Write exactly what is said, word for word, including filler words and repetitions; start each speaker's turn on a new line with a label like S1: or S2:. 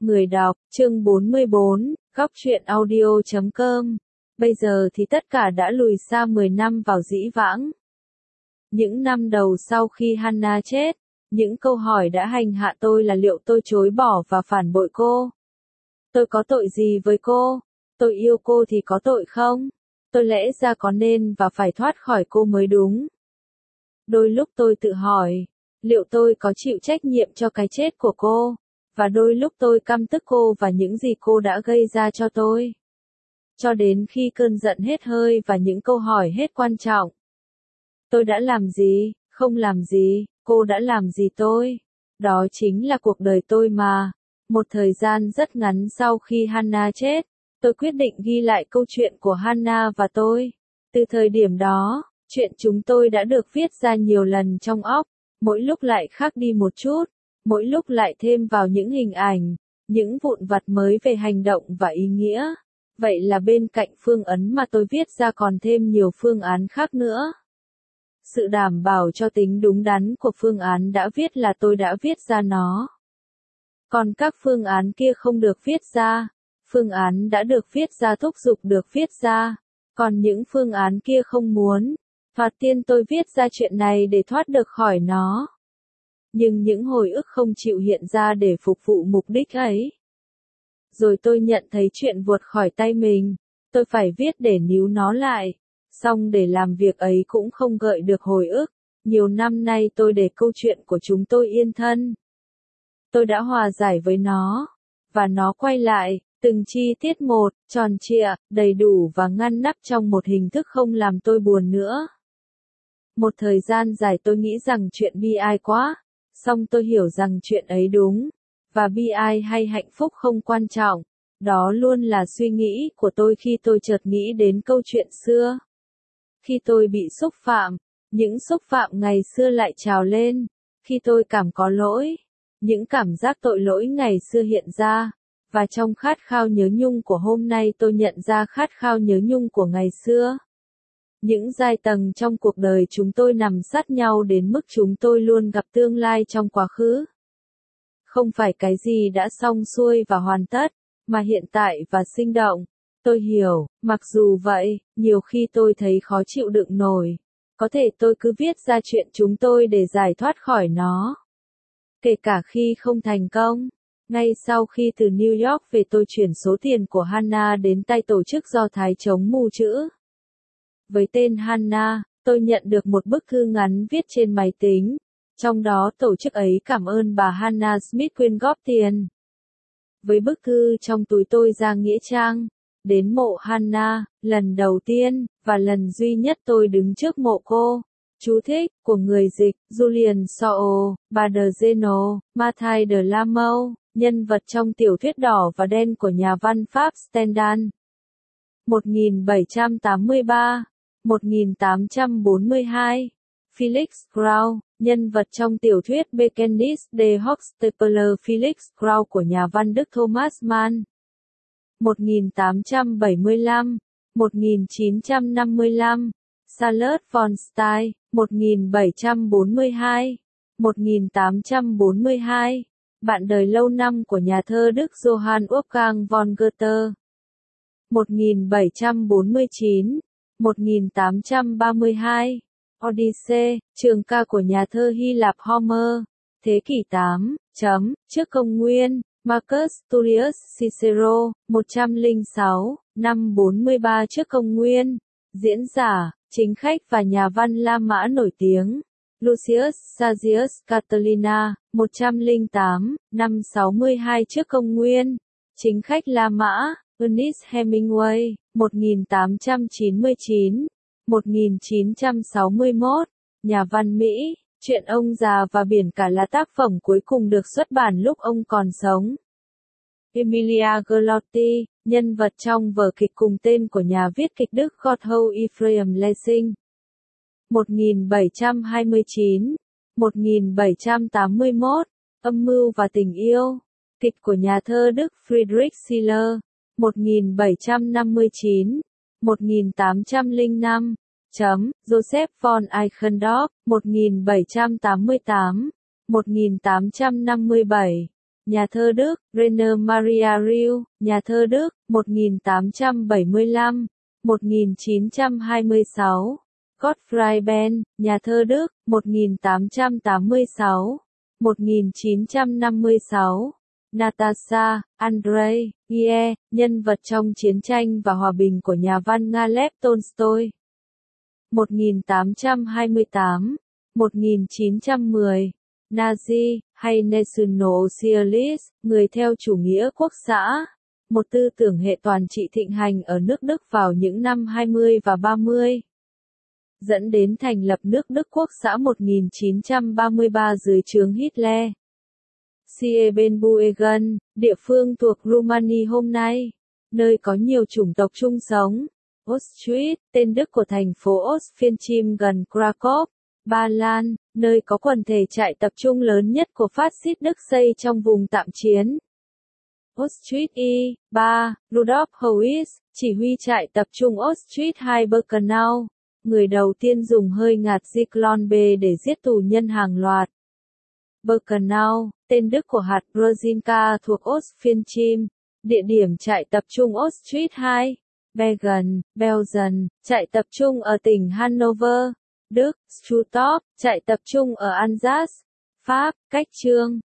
S1: Người đọc, chương bốn mươi bốn, góc truyện audio chấm com. Bây giờ thì tất cả đã lùi xa mười năm vào dĩ vãng. Những năm đầu sau khi Hannah chết, những câu hỏi đã hành hạ tôi là liệu tôi chối bỏ và phản bội cô. Tôi có tội gì với cô? Tôi yêu cô thì có tội không? Tôi lẽ ra có nên và phải thoát khỏi cô mới đúng. Đôi lúc tôi tự hỏi, liệu tôi có chịu trách nhiệm cho cái chết của cô? Và đôi lúc tôi căm tức cô và những gì cô đã gây ra cho tôi. Cho đến khi cơn giận hết hơi và những câu hỏi hết quan trọng. Tôi đã làm gì, không làm gì, cô đã làm gì tôi? Đó chính là cuộc đời tôi mà. Một thời gian rất ngắn sau khi Hannah chết, tôi quyết định ghi lại câu chuyện của Hannah và tôi. Từ thời điểm đó, chuyện chúng tôi đã được viết ra nhiều lần trong óc, mỗi lúc lại khác đi một chút. Mỗi lúc lại thêm vào những hình ảnh, những vụn vặt mới về hành động và ý nghĩa. Vậy là bên cạnh phương ấn mà tôi viết ra còn thêm nhiều phương án khác nữa. Sự đảm bảo cho tính đúng đắn của phương án đã viết là tôi đã viết ra nó. Còn các phương án kia không được viết ra. Phương án đã được viết ra thúc giục được viết ra. Còn những phương án kia không muốn. Thoạt tiên tôi viết ra chuyện này để thoát được khỏi nó. Nhưng những hồi ức không chịu hiện ra để phục vụ mục đích ấy. Rồi tôi nhận thấy chuyện vụt khỏi tay mình, tôi phải viết để níu nó lại. Xong để làm việc ấy cũng không gợi được hồi ức. Nhiều năm nay tôi để câu chuyện của chúng tôi yên thân. Tôi đã hòa giải với nó. Và nó quay lại, từng chi tiết một, tròn trịa, đầy đủ và ngăn nắp trong một hình thức không làm tôi buồn nữa. Một thời gian dài tôi nghĩ rằng chuyện bi ai quá. Xong tôi hiểu rằng chuyện ấy đúng, và bi ai hay hạnh phúc không quan trọng, đó luôn là suy nghĩ của tôi khi tôi chợt nghĩ đến câu chuyện xưa. Khi tôi bị xúc phạm, những xúc phạm ngày xưa lại trào lên, khi tôi cảm có lỗi, những cảm giác tội lỗi ngày xưa hiện ra, và trong khát khao nhớ nhung của hôm nay tôi nhận ra khát khao nhớ nhung của ngày xưa. Những giai tầng trong cuộc đời chúng tôi nằm sát nhau đến mức chúng tôi luôn gặp tương lai trong quá khứ. Không phải cái gì đã xong xuôi và hoàn tất, mà hiện tại và sinh động. Tôi hiểu, mặc dù vậy, nhiều khi tôi thấy khó chịu đựng nổi. Có thể tôi cứ viết ra chuyện chúng tôi để giải thoát khỏi nó. Kể cả khi không thành công. Ngay sau khi từ New York về tôi chuyển số tiền của Hannah đến tay tổ chức Do Thái chống mù chữ. Với tên Hannah, tôi nhận được một bức thư ngắn viết trên máy tính. Trong đó tổ chức ấy cảm ơn bà Hannah Smith quyên góp tiền. Với bức thư trong túi tôi ra nghĩa trang, đến mộ Hannah, lần đầu tiên, và lần duy nhất tôi đứng trước mộ cô. Chú thích, của người dịch, Julian Shaw, bà de Zeno, Mathai de la Mâu, nhân vật trong tiểu thuyết Đỏ và Đen của nhà văn Pháp Stendhal. một nghìn bảy trăm tám mươi ba một nghìn tám trăm bốn mươi hai. Felix Kraus, nhân vật trong tiểu thuyết Bekenntnis des Hochstapler Felix Kraus của nhà văn Đức Thomas Mann. một nghìn tám trăm bảy mươi lăm một nghìn chín trăm năm mươi lăm. Charlotte von Stein, một nghìn bảy trăm bốn mươi hai một nghìn tám trăm bốn mươi hai. Bạn đời lâu năm của nhà thơ Đức Johann Wolfgang von Goethe. một nghìn bảy trăm bốn mươi chín một nghìn tám trăm ba mươi hai. Odyssey, trường ca của nhà thơ Hy Lạp Homer. Thế kỷ tám, chấm, trước công nguyên, Marcus Tullius Cicero, một trăm lẻ sáu, năm bốn mươi ba trước công nguyên. Diễn giả, chính khách và nhà văn La Mã nổi tiếng. Lucius Sergius Catilina, một trăm lẻ tám, năm sáu mươi hai trước công nguyên. Chính khách La Mã. Ernest Hemingway, một nghìn tám trăm chín mươi chín một nghìn chín trăm sáu mươi mốt, nhà văn Mỹ. Chuyện Ông già và biển cả là tác phẩm cuối cùng được xuất bản lúc ông còn sống. Emilia Galotti, nhân vật trong vở kịch cùng tên của nhà viết kịch Đức Gotthold Ephraim Lessing. một nghìn bảy trăm hai mươi chín một nghìn bảy trăm tám mươi mốt, Âm mưu và tình yêu. Kịch của nhà thơ Đức Friedrich Schiller. một nghìn bảy trăm năm mươi chín một nghìn tám trăm lẻ năm. Chấm, Joseph von Eichendorff, một nghìn bảy trăm tám mươi tám một nghìn tám trăm năm mươi bảy. nhà thơ Đức, Rainer Maria Rilke, nhà thơ Đức, một nghìn tám trăm bảy mươi lăm đến một nghìn chín trăm hai mươi sáu. Gottfried Benn, nhà thơ Đức, một nghìn tám trăm tám mươi sáu đến một nghìn chín trăm năm mươi sáu. Natasha, Andrei, Gie, nhân vật trong Chiến tranh và Hòa bình của nhà văn Nga Lev Tolstoy. một nghìn tám trăm hai mươi tám đến một nghìn chín trăm mười. Nazi, hay National Socialist, người theo chủ nghĩa quốc xã, một tư tưởng hệ toàn trị thịnh hành ở nước Đức vào những năm hai mươi và ba mươi. Dẫn đến thành lập nước Đức Quốc xã một nghìn chín trăm ba mươi ba dưới trướng Hitler. Siebenbürgen, địa phương thuộc Rumani hôm nay, nơi có nhiều chủng tộc chung sống. Auschwitz, tên Đức của thành phố Ostfriesheim gần Krakow, Ba Lan, nơi có quần thể trại tập trung lớn nhất của phát xít Đức xây trong vùng tạm chiến. Auschwitz I, ba, Rudolf Hauser, chỉ huy trại tập trung Auschwitz hai Birkenau, người đầu tiên dùng hơi ngạt Zyklon B để giết tù nhân hàng loạt. Birkenau, tên Đức của hạt Brzezinka thuộc Ostfriesheim, địa điểm trại tập trung Auschwitz hai. Bergen, Belgium, trại tập trung ở tỉnh Hanover, Đức. Stuttgart, trại tập trung ở Alsace, Pháp. Cách chương